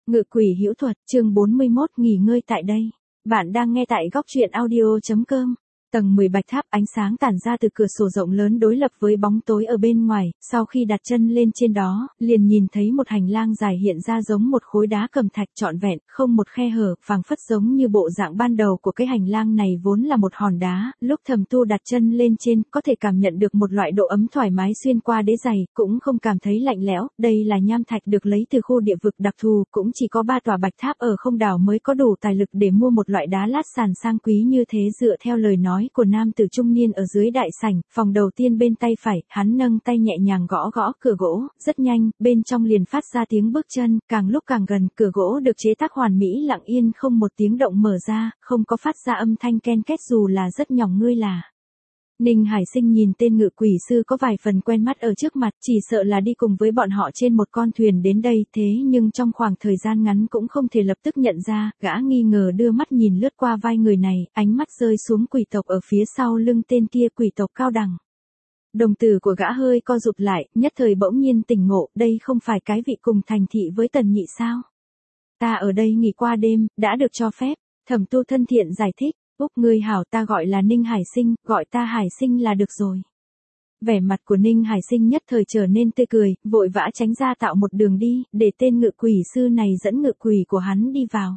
Ngự quỷ hữu thuật, chương 41, nghỉ ngơi tại đây. Bạn đang nghe tại góc truyện audio.com. Tầng 10 bạch tháp, ánh sáng tản ra từ cửa sổ rộng lớn đối lập với bóng tối ở bên ngoài, sau khi đặt chân lên trên đó, liền nhìn thấy một hành lang dài hiện ra giống một khối đá cẩm thạch trọn vẹn, không một khe hở, phảng phất giống như bộ dạng ban đầu của cái hành lang này vốn là một hòn đá, lúc Thẩm Tu đặt chân lên trên, có thể cảm nhận được một loại độ ấm thoải mái xuyên qua đế giày, cũng không cảm thấy lạnh lẽo, đây là nham thạch được lấy từ khu địa vực đặc thù, cũng chỉ có 3 tòa bạch tháp ở không đảo mới có đủ tài lực để mua một loại đá lát sàn sang quý như thế. Dựa theo lời nói của nam tử trung niên ở dưới đại sảnh, phòng đầu tiên bên tay phải, hắn nâng tay nhẹ nhàng gõ gõ cửa gỗ, rất nhanh, bên trong liền phát ra tiếng bước chân, càng lúc càng gần, cửa gỗ được chế tác hoàn mỹ lặng yên không một tiếng động mở ra, không có phát ra âm thanh ken két dù là rất nhỏ. Ngươi là... Ninh Hải Sinh nhìn tên ngự quỷ sư có vài phần quen mắt ở trước mặt, chỉ sợ là đi cùng với bọn họ trên một con thuyền đến đây, thế nhưng trong khoảng thời gian ngắn cũng không thể lập tức nhận ra, gã nghi ngờ đưa mắt nhìn lướt qua vai người này, ánh mắt rơi xuống quỷ tộc ở phía sau lưng tên kia, quỷ tộc Cao Đằng. Đồng tử của gã hơi co rụt lại, nhất thời bỗng nhiên tỉnh ngộ, đây không phải cái vị cùng thành thị với Tần Nhị sao? Ta ở đây nghỉ qua đêm, đã được cho phép, Thẩm Tu thân thiện giải thích. Úc, ngươi hảo, ta gọi là Ninh Hải Sinh, gọi ta Hải Sinh là được rồi. Vẻ mặt của Ninh Hải Sinh nhất thời trở nên tươi cười, vội vã tránh ra tạo một đường đi, để tên ngự quỷ sư này dẫn ngự quỷ của hắn đi vào.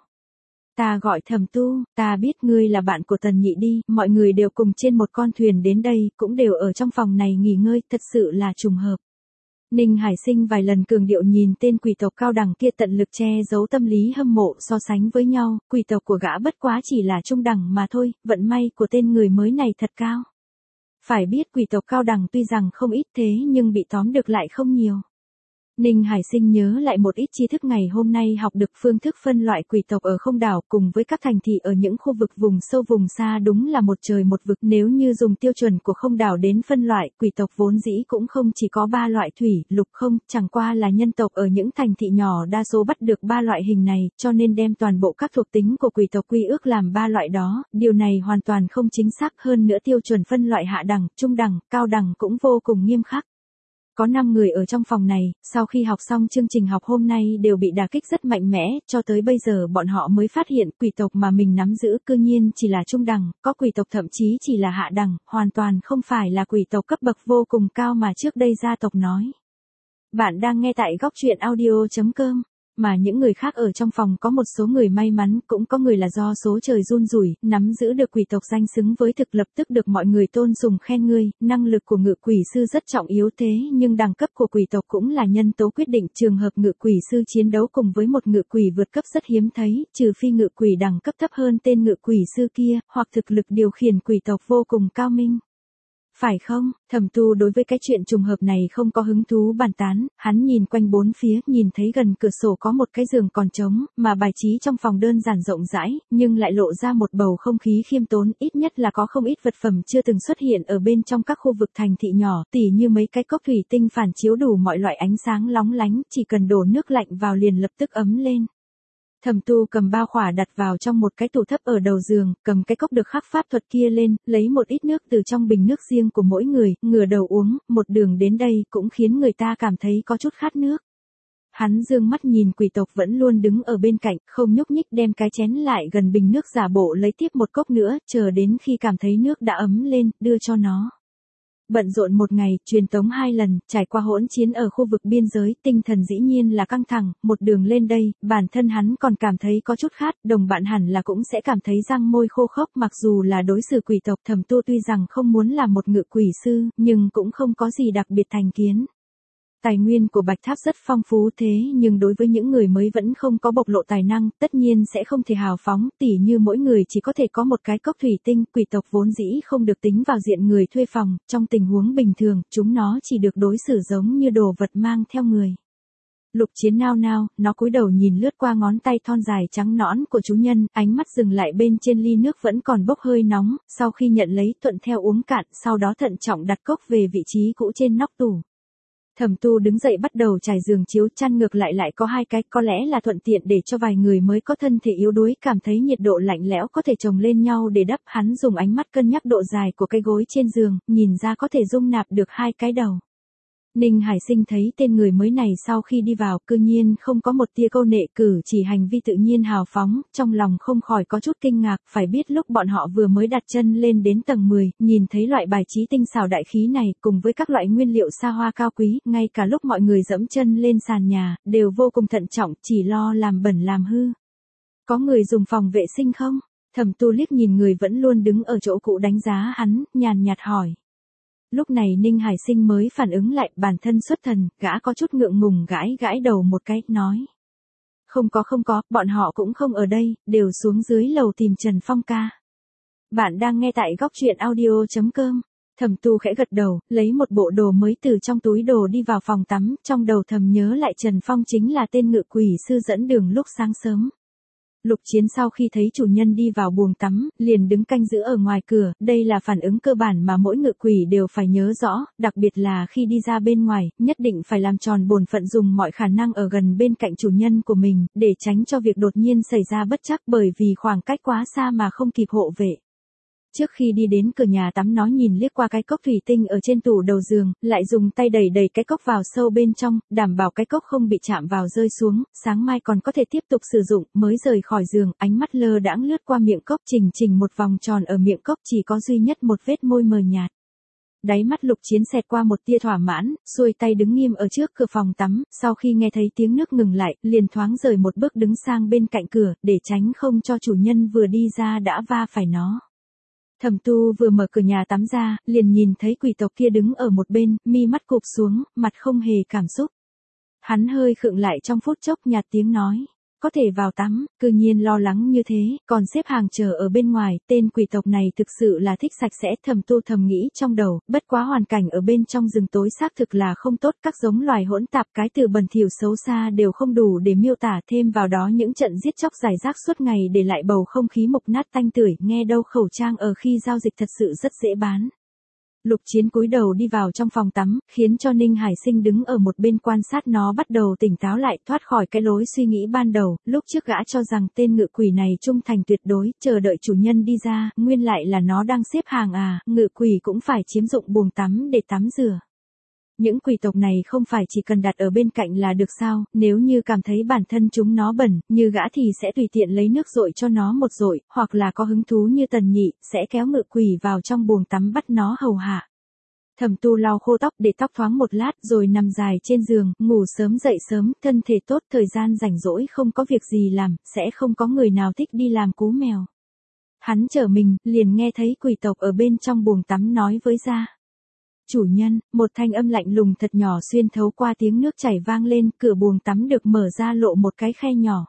Ta gọi Thẩm Tu, ta biết ngươi là bạn của Tần Nhị đi, mọi người đều cùng trên một con thuyền đến đây, cũng đều ở trong phòng này nghỉ ngơi, thật sự là trùng hợp. Ninh Hải Sinh vài lần cường điệu nhìn tên quỷ tộc Cao Đẳng kia, tận lực che giấu tâm lý hâm mộ. So sánh với nhau, quỷ tộc của gã bất quá chỉ là trung đẳng mà thôi, vận may của tên người mới này thật cao. Phải biết quỷ tộc Cao Đẳng tuy rằng không ít thế nhưng bị tóm được lại không nhiều. Ninh Hải Sinh nhớ lại một ít tri thức ngày hôm nay học được, phương thức phân loại quỷ tộc ở không đảo cùng với các thành thị ở những khu vực vùng sâu vùng xa đúng là một trời một vực. Nếu như dùng tiêu chuẩn của không đảo đến phân loại, quỷ tộc vốn dĩ cũng không chỉ có 3 loại thủy, lục không, chẳng qua là nhân tộc ở những thành thị nhỏ đa số bắt được 3 loại hình này, cho nên đem toàn bộ các thuộc tính của quỷ tộc quy ước làm 3 loại đó, điều này hoàn toàn không chính xác. Hơn nữa tiêu chuẩn phân loại hạ đẳng, trung đẳng, cao đẳng cũng vô cùng nghiêm khắc. Có 5 người ở trong phòng này, sau khi học xong chương trình học hôm nay đều bị đả kích rất mạnh mẽ, cho tới bây giờ bọn họ mới phát hiện quỷ tộc mà mình nắm giữ cư nhiên chỉ là trung đẳng, có quỷ tộc thậm chí chỉ là hạ đẳng, hoàn toàn không phải là quỷ tộc cấp bậc vô cùng cao mà trước đây gia tộc nói. Bạn đang nghe tại góc truyện audio.com. Mà những người khác ở trong phòng có một số người may mắn, cũng có người là do số trời run rủi, nắm giữ được quỷ tộc danh xứng với thực, lập tức được mọi người tôn sùng khen ngươi. Năng lực của ngự quỷ sư rất trọng yếu thế nhưng đẳng cấp của quỷ tộc cũng là nhân tố quyết định. Trường hợp ngự quỷ sư chiến đấu cùng với một ngự quỷ vượt cấp rất hiếm thấy, trừ phi ngự quỷ đẳng cấp thấp hơn tên ngự quỷ sư kia, hoặc thực lực điều khiển quỷ tộc vô cùng cao minh. Phải không? Thẩm Tu đối với cái chuyện trùng hợp này không có hứng thú bàn tán, hắn nhìn quanh bốn phía, nhìn thấy gần cửa sổ có một cái giường còn trống, mà bài trí trong phòng đơn giản rộng rãi, nhưng lại lộ ra một bầu không khí khiêm tốn, ít nhất là có không ít vật phẩm chưa từng xuất hiện ở bên trong các khu vực thành thị nhỏ, tỉ như mấy cái cốc thủy tinh phản chiếu đủ mọi loại ánh sáng lóng lánh, chỉ cần đổ nước lạnh vào liền lập tức ấm lên. Thẩm Tu cầm bao khỏa đặt vào trong một cái tủ thấp ở đầu giường, cầm cái cốc được khắc pháp thuật kia lên, lấy một ít nước từ trong bình nước riêng của mỗi người, ngửa đầu uống, một đường đến đây cũng khiến người ta cảm thấy có chút khát nước. Hắn dương mắt nhìn quỷ tộc vẫn luôn đứng ở bên cạnh, không nhúc nhích, đem cái chén lại gần bình nước giả bộ lấy tiếp một cốc nữa, chờ đến khi cảm thấy nước đã ấm lên, đưa cho nó. Bận rộn một ngày, truyền tống 2 lần, trải qua hỗn chiến ở khu vực biên giới, tinh thần dĩ nhiên là căng thẳng, một đường lên đây, bản thân hắn còn cảm thấy có chút khát, đồng bạn hẳn là cũng sẽ cảm thấy răng môi khô khốc. Mặc dù là đối xử quỷ tộc, Thẩm Tu tuy rằng không muốn làm một ngự quỷ sư, nhưng cũng không có gì đặc biệt thành kiến. Tài nguyên của Bạch Tháp rất phong phú thế nhưng đối với những người mới vẫn không có bộc lộ tài năng, tất nhiên sẽ không thể hào phóng, tỉ như mỗi người chỉ có thể có một cái cốc thủy tinh, quỷ tộc vốn dĩ không được tính vào diện người thuê phòng, trong tình huống bình thường, chúng nó chỉ được đối xử giống như đồ vật mang theo người. Lục Chiến nao nao, nó cúi đầu nhìn lướt qua ngón tay thon dài trắng nõn của chủ nhân, ánh mắt dừng lại bên trên ly nước vẫn còn bốc hơi nóng, sau khi nhận lấy thuận theo uống cạn, sau đó thận trọng đặt cốc về vị trí cũ trên nóc tủ. Thẩm Tu đứng dậy bắt đầu trải giường chiếu chăn, ngược lại có 2 cái, có lẽ là thuận tiện để cho vài người mới có thân thể yếu đuối cảm thấy nhiệt độ lạnh lẽo có thể chồng lên nhau để đắp. Hắn dùng ánh mắt cân nhắc độ dài của cái gối trên giường, nhìn ra có thể dung nạp được 2 cái đầu. Ninh Hải Sinh thấy tên người mới này sau khi đi vào cư nhiên không có một tia câu nệ, cử chỉ hành vi tự nhiên hào phóng, trong lòng không khỏi có chút kinh ngạc, phải biết lúc bọn họ vừa mới đặt chân lên đến tầng 10, nhìn thấy loại bài trí tinh xảo đại khí này cùng với các loại nguyên liệu xa hoa cao quý, ngay cả lúc mọi người dẫm chân lên sàn nhà, đều vô cùng thận trọng, chỉ lo làm bẩn làm hư. Có người dùng phòng vệ sinh không? Thẩm Tu liếc nhìn người vẫn luôn đứng ở chỗ cũ đánh giá hắn, nhàn nhạt hỏi. Lúc này Ninh Hải Sinh mới phản ứng lại, bản thân xuất thần, gã có chút ngượng ngùng gãi gãi đầu một cái, nói. Không có, bọn họ cũng không ở đây, đều xuống dưới lầu tìm Trần Phong ca. Bạn đang nghe tại góc truyện audio.com. Thẩm Tu khẽ gật đầu, lấy một bộ đồ mới từ trong túi đồ đi vào phòng tắm, trong đầu thầm nhớ lại Trần Phong chính là tên ngự quỷ sư dẫn đường lúc sáng sớm. Lục Chiến sau khi thấy chủ nhân đi vào buồng tắm, liền đứng canh giữ ở ngoài cửa, đây là phản ứng cơ bản mà mỗi ngự quỷ đều phải nhớ rõ, đặc biệt là khi đi ra bên ngoài, nhất định phải làm tròn bổn phận dùng mọi khả năng ở gần bên cạnh chủ nhân của mình, để tránh cho việc đột nhiên xảy ra bất trắc bởi vì khoảng cách quá xa mà không kịp hộ vệ. Trước khi đi đến cửa nhà tắm nó nhìn liếc qua cái cốc thủy tinh ở trên tủ đầu giường, lại dùng tay đẩy cái cốc vào sâu bên trong, đảm bảo cái cốc không bị chạm vào rơi xuống, sáng mai còn có thể tiếp tục sử dụng, mới rời khỏi giường, ánh mắt lơ đãng lướt qua miệng cốc chỉnh một vòng tròn ở miệng cốc chỉ có duy nhất một vết môi mờ nhạt. Đáy mắt Lục Chiến xẹt qua một tia thỏa mãn, xuôi tay đứng nghiêm ở trước cửa phòng tắm, sau khi nghe thấy tiếng nước ngừng lại, liền thoáng rời một bước đứng sang bên cạnh cửa, để tránh không cho chủ nhân vừa đi ra đã va phải nó. Thẩm Tu vừa mở cửa nhà tắm ra, liền nhìn thấy quỷ tộc kia đứng ở một bên, mi mắt cụp xuống, mặt không hề cảm xúc. Hắn hơi khựng lại trong phút chốc nhạt tiếng nói, có thể vào tắm, cư nhiên lo lắng như thế, còn xếp hàng chờ ở bên ngoài, tên quỷ tộc này thực sự là thích sạch sẽ. Thẩm Tu thầm nghĩ trong đầu, bất quá hoàn cảnh ở bên trong rừng tối xác thực là không tốt, các giống loài hỗn tạp cái từ bẩn thỉu xấu xa đều không đủ để miêu tả, thêm vào đó những trận giết chóc rải rác suốt ngày để lại bầu không khí mục nát tanh tưởi, nghe đâu khẩu trang ở khi giao dịch thật sự rất dễ bán. Lục Chiến cúi đầu đi vào trong phòng tắm, khiến cho Ninh Hải Sinh đứng ở một bên quan sát nó bắt đầu tỉnh táo lại, thoát khỏi cái lối suy nghĩ ban đầu, lúc trước gã cho rằng tên ngự quỷ này trung thành tuyệt đối, chờ đợi chủ nhân đi ra, nguyên lại là nó đang xếp hàng à, ngự quỷ cũng phải chiếm dụng buồng tắm để tắm rửa. Những quỷ tộc này không phải chỉ cần đặt ở bên cạnh là được sao, nếu như cảm thấy bản thân chúng nó bẩn, như gã thì sẽ tùy tiện lấy nước dội cho nó một dội, hoặc là có hứng thú như Tần Nhị, sẽ kéo ngự quỷ vào trong buồng tắm bắt nó hầu hạ. Thẩm Tu lau khô tóc để tóc thoáng một lát rồi nằm dài trên giường, ngủ sớm dậy sớm, thân thể tốt, thời gian rảnh rỗi không có việc gì làm, sẽ không có người nào thích đi làm cú mèo. Hắn trở mình, liền nghe thấy quỷ tộc ở bên trong buồng tắm nói với ra. Chủ nhân, một thanh âm lạnh lùng thật nhỏ xuyên thấu qua tiếng nước chảy vang lên, cửa buồng tắm được mở ra lộ một cái khe nhỏ.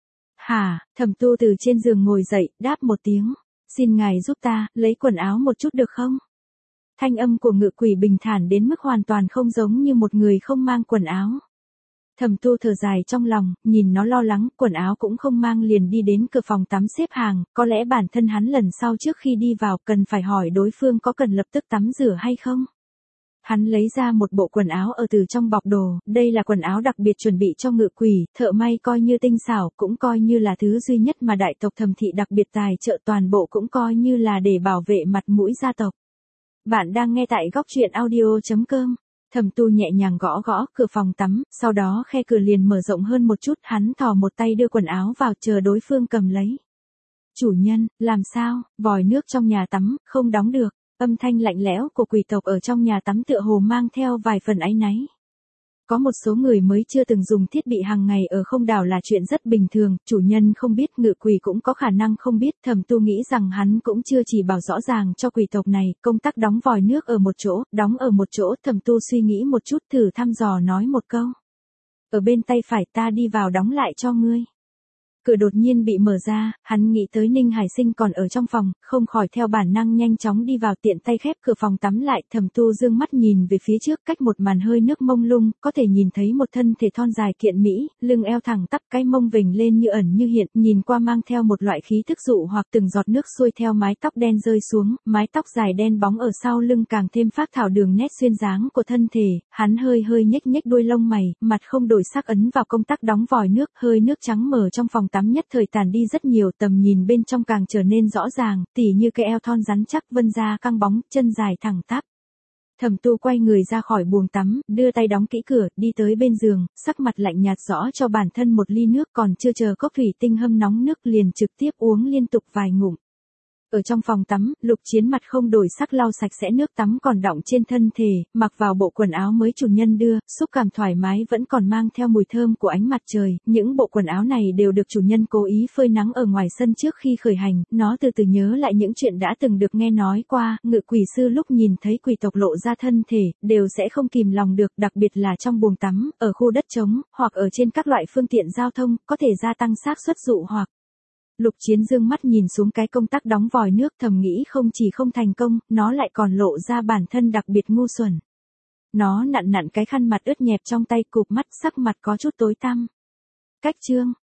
Hả, Thẩm Tu từ trên giường ngồi dậy, đáp một tiếng. Xin ngài giúp ta, lấy quần áo một chút được không? Thanh âm của ngự quỷ bình thản đến mức hoàn toàn không giống như một người không mang quần áo. Thẩm Tu thở dài trong lòng, nhìn nó lo lắng, quần áo cũng không mang liền đi đến cửa phòng tắm xếp hàng, có lẽ bản thân hắn lần sau trước khi đi vào cần phải hỏi đối phương có cần lập tức tắm rửa hay không. Hắn lấy ra một bộ quần áo ở từ trong bọc đồ, đây là quần áo đặc biệt chuẩn bị cho ngự quỷ, thợ may coi như tinh xảo, cũng coi như là thứ duy nhất mà đại tộc Thẩm thị đặc biệt tài trợ, toàn bộ cũng coi như là để bảo vệ mặt mũi gia tộc. Bạn đang nghe tại góc truyện audio.com. Thẩm Tu nhẹ nhàng gõ cửa phòng tắm, sau đó khe cửa liền mở rộng hơn một chút, hắn thò một tay đưa quần áo vào chờ đối phương cầm lấy. Chủ nhân, làm sao, vòi nước trong nhà tắm, không đóng được. Âm thanh lạnh lẽo của quỷ tộc ở trong nhà tắm tựa hồ mang theo vài phần áy náy. Có một số người mới chưa từng dùng thiết bị hàng ngày ở không đảo là chuyện rất bình thường, chủ nhân không biết, ngự quỷ cũng có khả năng không biết. Thẩm Tu nghĩ rằng hắn cũng chưa chỉ bảo rõ ràng cho quỷ tộc này, công tắc đóng vòi nước ở một chỗ, đóng ở một chỗ. Thẩm Tu suy nghĩ một chút, thử thăm dò nói một câu. Ở bên tay phải, ta đi vào đóng lại cho ngươi. Cửa đột nhiên bị mở ra, hắn nghĩ tới Ninh Hải Sinh còn ở trong phòng, không khỏi theo bản năng nhanh chóng đi vào, tiện tay khép cửa phòng tắm lại. Thẩm Tu dương mắt nhìn về phía trước, cách một màn hơi nước mông lung, có thể nhìn thấy một thân thể thon dài kiện mỹ, lưng eo thẳng tắp, cái mông vểnh lên như ẩn như hiện, nhìn qua mang theo một loại khí thức dụ hoặc, từng giọt nước xuôi theo mái tóc đen rơi xuống, mái tóc dài đen bóng ở sau lưng càng thêm phác thảo đường nét xuyên dáng của thân thể. Hắn hơi nhếch đuôi lông mày, mặt không đổi sắc ấn vào công tắc đóng vòi nước, hơi nước trắng mờ trong phòng tắm nhất thời tàn đi rất nhiều, tầm nhìn bên trong càng trở nên rõ ràng, tỉ như cái eo thon rắn chắc, vân da căng bóng, chân dài thẳng tắp. Thẩm Tu quay người ra khỏi buồng tắm, đưa tay đóng kỹ cửa, đi tới bên giường, sắc mặt lạnh nhạt rõ cho bản thân một ly nước, còn chưa chờ cốc thủy tinh hâm nóng nước liền trực tiếp uống liên tục vài ngụm. Ở trong phòng tắm, Lục Chiến mặt không đổi sắc lau sạch sẽ nước tắm còn đọng trên thân thể, mặc vào bộ quần áo mới chủ nhân đưa, xúc cảm thoải mái vẫn còn mang theo mùi thơm của ánh mặt trời, những bộ quần áo này đều được chủ nhân cố ý phơi nắng ở ngoài sân trước khi khởi hành, nó từ từ nhớ lại những chuyện đã từng được nghe nói qua, Ngự Quỷ sư lúc nhìn thấy quỷ tộc lộ ra thân thể, đều sẽ không kìm lòng được, đặc biệt là trong buồng tắm, ở khu đất trống, hoặc ở trên các loại phương tiện giao thông, có thể gia tăng xác suất dụ hoặc. Lục Chiến dương mắt nhìn xuống cái công tắc đóng vòi nước, thầm nghĩ không chỉ không thành công, nó lại còn lộ ra bản thân đặc biệt ngu xuẩn. Nó nặn nặn cái khăn mặt ướt nhẹp trong tay, cụp mắt, sắc mặt có chút tối tăm. Cách chương